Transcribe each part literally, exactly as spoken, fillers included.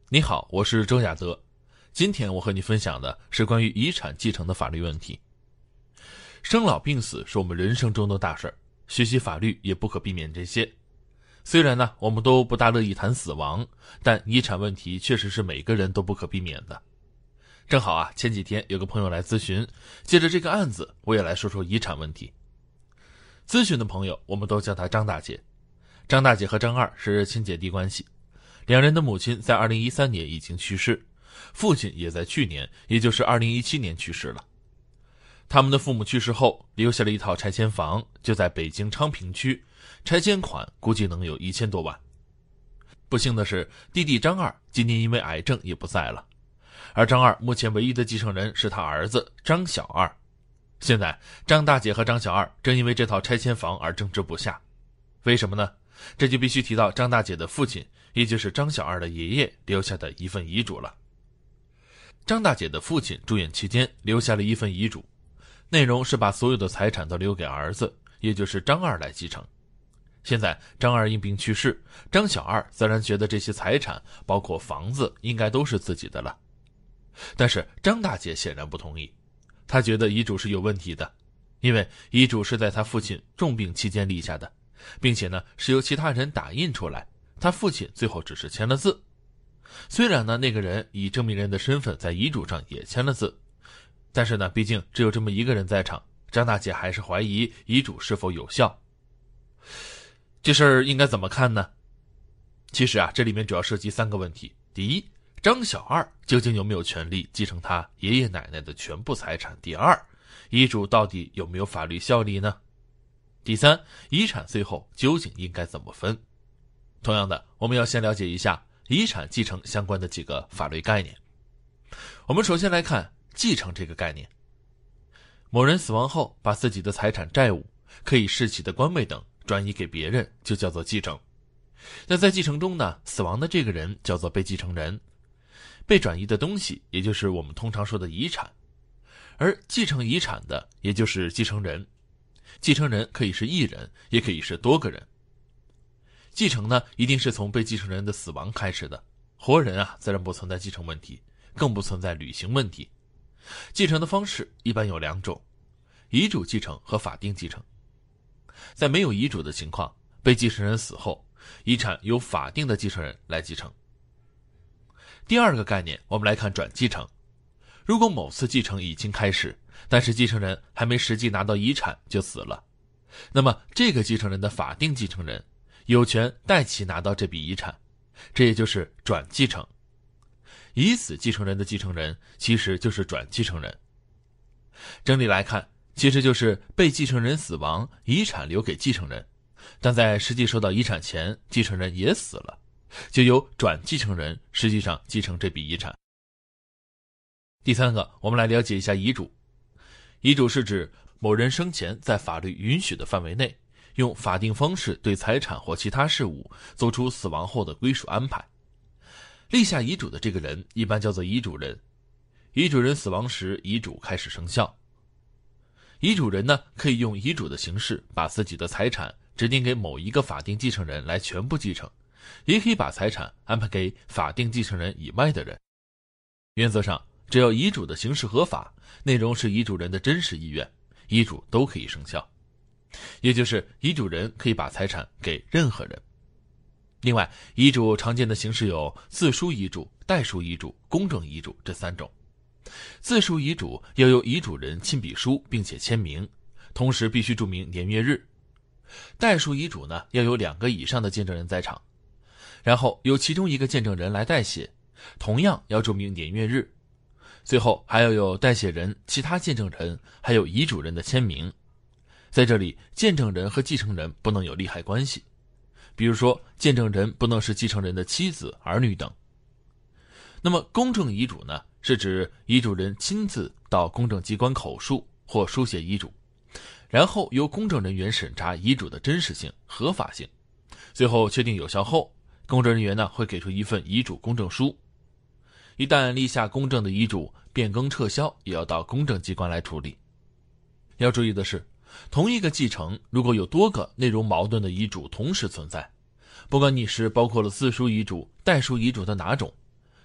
你好，我是周亚德。今天我和你分享的是关于遗产继承的法律问题。生老病死是我们人生中的大事儿，学习法律也不可避免这些。虽然呢，我们都不大乐意谈死亡，但遗产问题确实是每个人都不可避免的。正好啊，前几天有个朋友来咨询，借着这个案子，我也来说说遗产问题。咨询的朋友，我们都叫她张大姐。张大姐和张二是亲姐弟关系，两人的母亲在二零一三年已经去世，父亲也在去年，也就是二零一七年去世了。他们的父母去世后，留下了一套拆迁房，就在北京昌平区，拆迁款估计能有一千多万。不幸的是，弟弟张二今年因为癌症也不在了，而张二目前唯一的继承人是他儿子张小二。现在张大姐和张小二正因为这套拆迁房而争执不下，为什么呢？这就必须提到张大姐的父亲，也就是张小二的爷爷留下的一份遗嘱了。张大姐的父亲住院期间留下了一份遗嘱，内容是把所有的财产都留给儿子，也就是张二来继承。现在张二因病去世，张小二自然觉得这些财产包括房子应该都是自己的了。但是张大姐显然不同意，她觉得遗嘱是有问题的，因为遗嘱是在他父亲重病期间立下的，并且呢是由其他人打印出来，他父亲最后只是签了字。虽然呢那个人以证明人的身份在遗嘱上也签了字，但是呢毕竟只有这么一个人在场，张大姐还是怀疑遗嘱是否有效。这事儿应该怎么看呢？其实啊这里面主要涉及三个问题。第一，张小二究竟有没有权利继承他爷爷奶奶的全部财产？第二，遗嘱到底有没有法律效力呢？第三，遗产最后究竟应该怎么分？同样的，我们要先了解一下遗产继承相关的几个法律概念。我们首先来看继承这个概念。某人死亡后，把自己的财产、债务、可以世袭的官位等转移给别人，就叫做继承。那在继承中呢，死亡的这个人叫做被继承人，被转移的东西也就是我们通常说的遗产，而继承遗产的也就是继承人。继承人可以是一人，也可以是多个人。继承呢，一定是从被继承人的死亡开始的，活人啊自然不存在继承问题，更不存在履行问题。继承的方式一般有两种，遗嘱继承和法定继承。在没有遗嘱的情况，被继承人死后，遗产由法定的继承人来继承。第二个概念，我们来看转继承。如果某次继承已经开始，但是继承人还没实际拿到遗产就死了，那么这个继承人的法定继承人有权代其拿到这笔遗产，这也就是转继承。已死继承人的继承人其实就是转继承人。整体来看，其实就是被继承人死亡，遗产留给继承人，但在实际收到遗产前，继承人也死了，就由转继承人实际上继承这笔遗产。第三个，我们来了解一下遗嘱。遗嘱是指某人生前在法律允许的范围内，用法定方式对财产或其他事务做出死亡后的归属安排。立下遗嘱的这个人一般叫做遗嘱人，遗嘱人死亡时，遗嘱开始生效。遗嘱人呢，可以用遗嘱的形式把自己的财产指定给某一个法定继承人来全部继承，也可以把财产安排给法定继承人以外的人。原则上，只要遗嘱的形式合法，内容是遗嘱人的真实意愿，遗嘱都可以生效。也就是遗嘱人可以把财产给任何人。另外，遗嘱常见的形式有自书遗嘱、代书遗嘱、公证遗嘱这三种。自书遗嘱要由遗嘱人亲笔书并且签名，同时必须注明年月日。代书遗嘱呢，要有两个以上的见证人在场，然后由其中一个见证人来代写，同样要注明年月日。最后还要有代写人、其他见证人还有遗嘱人的签名。在这里，见证人和继承人不能有利害关系，比如说见证人不能是继承人的妻子、儿女等。那么公证遗嘱呢，是指遗嘱人亲自到公证机关口述或书写遗嘱，然后由公证人员审查遗嘱的真实性、合法性，最后确定有效后，公证人员呢会给出一份遗嘱公证书。一旦立下公证的遗嘱，变更撤销也要到公证机关来处理。要注意的是，同一个继承如果有多个内容矛盾的遗嘱同时存在，不管你是包括了自书遗嘱、代书遗嘱的哪种，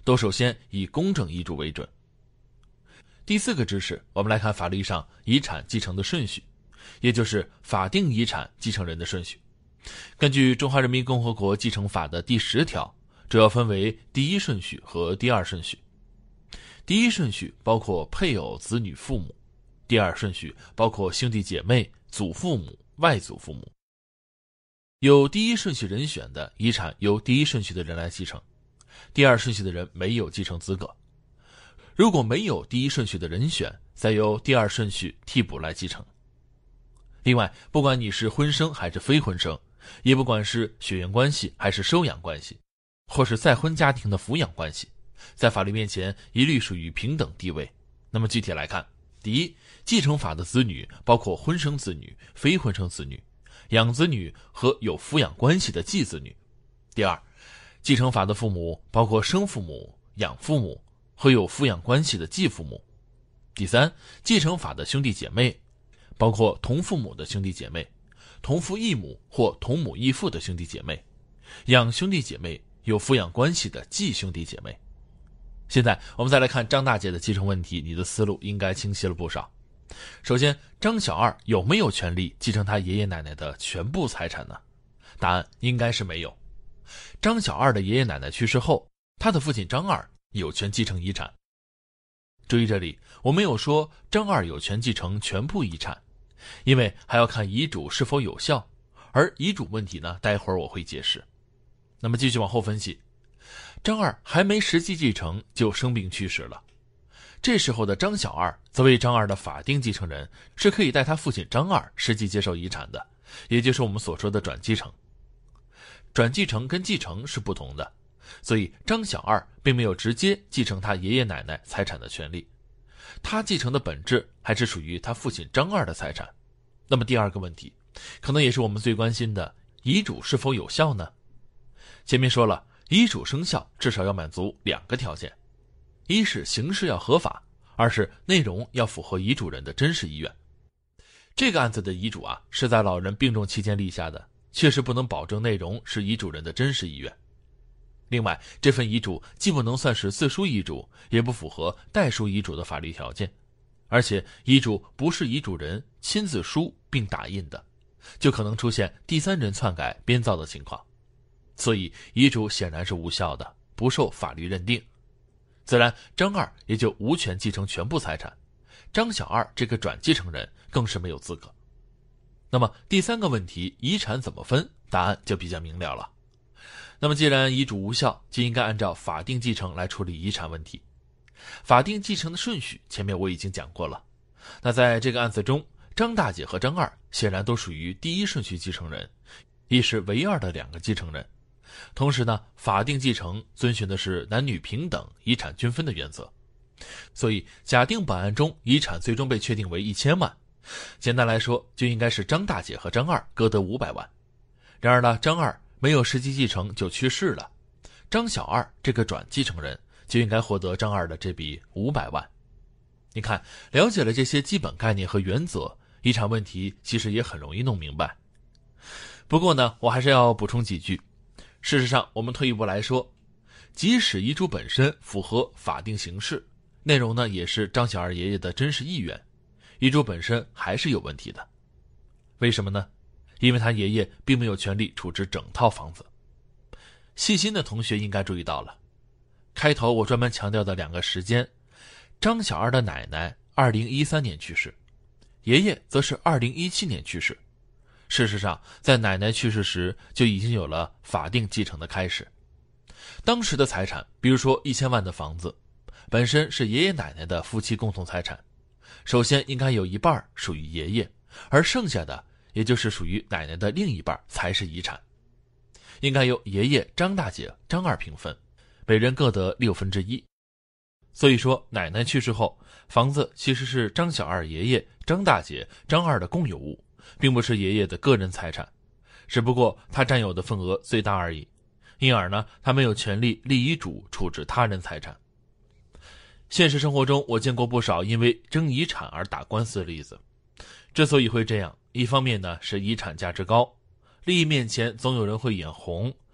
都首先以公证遗嘱为准。第四个知识，我们来看法律上遗产继承的顺序，也就是法定遗产继承人的顺序。根据《中华人民共和国继承法》的第十条，主要分为第一顺序和第二顺序。第一顺序包括配偶、子女、父母；第二顺序包括兄弟姐妹、祖父母、外祖父母。有第一顺序人选的遗产由第一顺序的人来继承，第二顺序的人没有继承资格。如果没有第一顺序的人选，再由第二顺序替补来继承。另外，不管你是婚生还是非婚生，也不管是血缘关系还是收养关系，或是再婚家庭的抚养关系，在法律面前一律属于平等地位。那么具体来看，第一，继承法的子女包括婚生子女、非婚生子女、养子女和有抚养关系的继子女。第二，继承法的父母包括生父母、养父母和有抚养关系的继父母。第三，继承法的兄弟姐妹包括同父母的兄弟姐妹、同父异母或同母异父的兄弟姐妹、养兄弟姐妹、有抚养关系的继兄弟姐妹。现在我们再来看张大姐的继承问题，你的思路应该清晰了不少。首先，张小二有没有权利继承他爷爷奶奶的全部财产呢？答案应该是没有。张小二的爷爷奶奶去世后，他的父亲张二有权继承遗产。注意这里，我没有说张二有权继承全部遗产，因为还要看遗嘱是否有效，而遗嘱问题呢，待会儿我会解释。那么继续往后分析，张二还没实际继承就生病去世了。这时候的张小二则为张二的法定继承人，是可以代他父亲张二实际接受遗产的，也就是我们所说的转继承。转继承跟继承是不同的，所以张小二并没有直接继承他爷爷奶奶财产的权利，他继承的本质还是属于他父亲张二的财产。那么第二个问题，可能也是我们最关心的，遗嘱是否有效呢？前面说了，遗嘱生效至少要满足两个条件，一是形式要合法，二是内容要符合遗嘱人的真实意愿。这个案子的遗嘱啊，是在老人病重期间立下的，确实不能保证内容是遗嘱人的真实意愿。另外，这份遗嘱既不能算是自书遗嘱，也不符合代书遗嘱的法律条件，而且遗嘱不是遗嘱人亲自书并打印的，就可能出现第三人篡改编造的情况，所以遗嘱显然是无效的，不受法律认定。自然张二也就无权继承全部财产，张小二这个转继承人更是没有资格。那么第三个问题，遗产怎么分？答案就比较明了了。那么既然遗嘱无效，就应该按照法定继承来处理遗产问题。法定继承的顺序前面我已经讲过了。那在这个案子中，张大姐和张二显然都属于第一顺序继承人，亦是唯二的两个继承人。同时呢，法定继承遵循的是男女平等、遗产均分的原则。所以假定本案中遗产最终被确定为一千万，简单来说，就应该是张大姐和张二各得五百万。然而呢，张二没有实际继承就去世了，张小二这个转继承人就应该获得张二的这笔五百万。你看，了解了这些基本概念和原则，遗产问题其实也很容易弄明白。不过呢，我还是要补充几句。事实上，我们退一步来说，即使遗嘱本身符合法定形式，内容呢也是张小二爷爷的真实意愿，遗嘱本身还是有问题的。为什么呢？因为他爷爷并没有权利处置整套房子。细心的同学应该注意到了，开头我专门强调的两个时间，张小二的奶奶二零一三年去世，爷爷则是二零一七年去世。事实上，在奶奶去世时就已经有了法定继承的开始。当时的财产，比如说一千万的房子，本身是爷爷奶奶的夫妻共同财产，首先应该有一半属于爷爷，而剩下的也就是属于奶奶的另一半才是遗产，应该由爷爷张大姐张二平分，每人各得六分之一。所以说，奶奶去世后，房子其实是张小二爷爷张大姐张二的共有物，并不是爷爷的个人财产，只不过他占有的份额最大而已，因而呢，他没有权利立遗嘱处置他人财产。现实生活中，我见过不少因为争遗产而打官司的例子。之所以会这样，一方面呢是遗产价值高，利益面前总有人会眼红，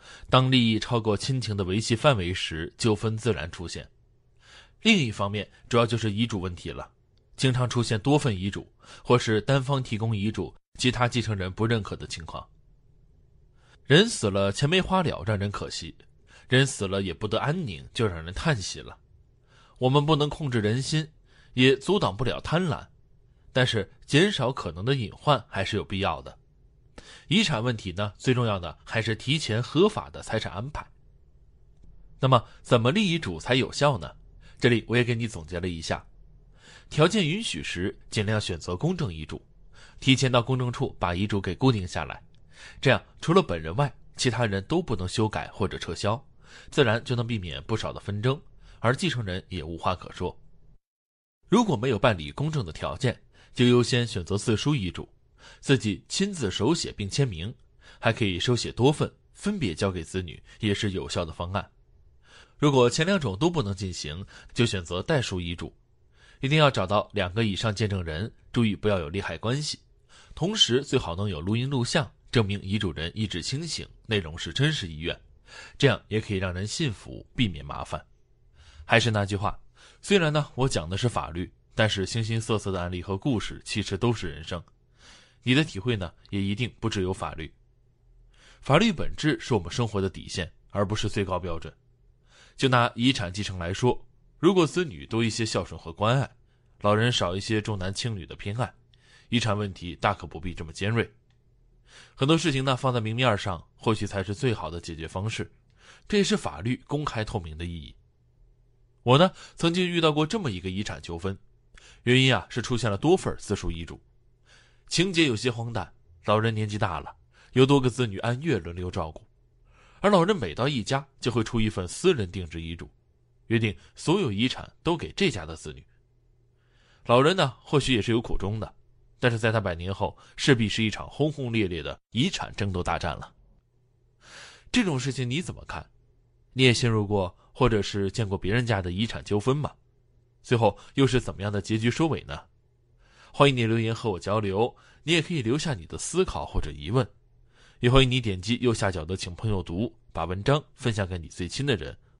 当利益超过亲情的维系范围时，纠纷自然出现。另一方面，主要就是遗嘱问题了，经常出现多份遗嘱，或是单方提供遗嘱，其他继承人不认可的情况。人死了，钱没花了，让人可惜；人死了也不得安宁，就让人叹息了。我们不能控制人心，也阻挡不了贪婪，但是减少可能的隐患还是有必要的。遗产问题呢，最重要的还是提前合法的财产安排。那么怎么立遗嘱才有效呢？这里我也给你总结了一下。条件允许时，尽量选择公证遗嘱，提前到公证处把遗嘱给固定下来，这样除了本人外，其他人都不能修改或者撤销，自然就能避免不少的纷争，而继承人也无话可说。如果没有办理公证的条件，就优先选择自书遗嘱，自己亲自手写并签名，还可以手写多份，分别交给子女，也是有效的方案。如果前两种都不能进行，就选择代书遗嘱，一定要找到两个以上见证人，注意不要有利害关系，同时最好能有录音录像，证明遗嘱人意志清醒，内容是真实意愿，这样也可以让人信服，避免麻烦。还是那句话，虽然呢我讲的是法律，但是形形色色的案例和故事其实都是人生，你的体会呢也一定不只有法律。法律本质是我们生活的底线，而不是最高标准。就拿遗产继承来说，如果子女多一些孝顺和关爱，老人少一些重男轻女的偏爱，遗产问题大可不必这么尖锐。很多事情呢放在明面上，或许才是最好的解决方式，这也是法律公开透明的意义。我呢曾经遇到过这么一个遗产纠纷，原因啊是出现了多份自书遗嘱，情节有些荒诞，老人年纪大了，有多个子女按月轮流照顾，而老人每到一家就会出一份私人定制遗嘱，约定所有遗产都给这家的子女。老人呢或许也是有苦衷的，但是在他百年后，势必是一场轰轰烈烈的遗产争夺大战了。这种事情你怎么看？你也陷入过或者是见过别人家的遗产纠纷吗？最后又是怎么样的结局收尾呢？欢迎你留言和我交流，你也可以留下你的思考或者疑问，也欢迎你点击右下角的请朋友读，把文章分享给你最亲的人，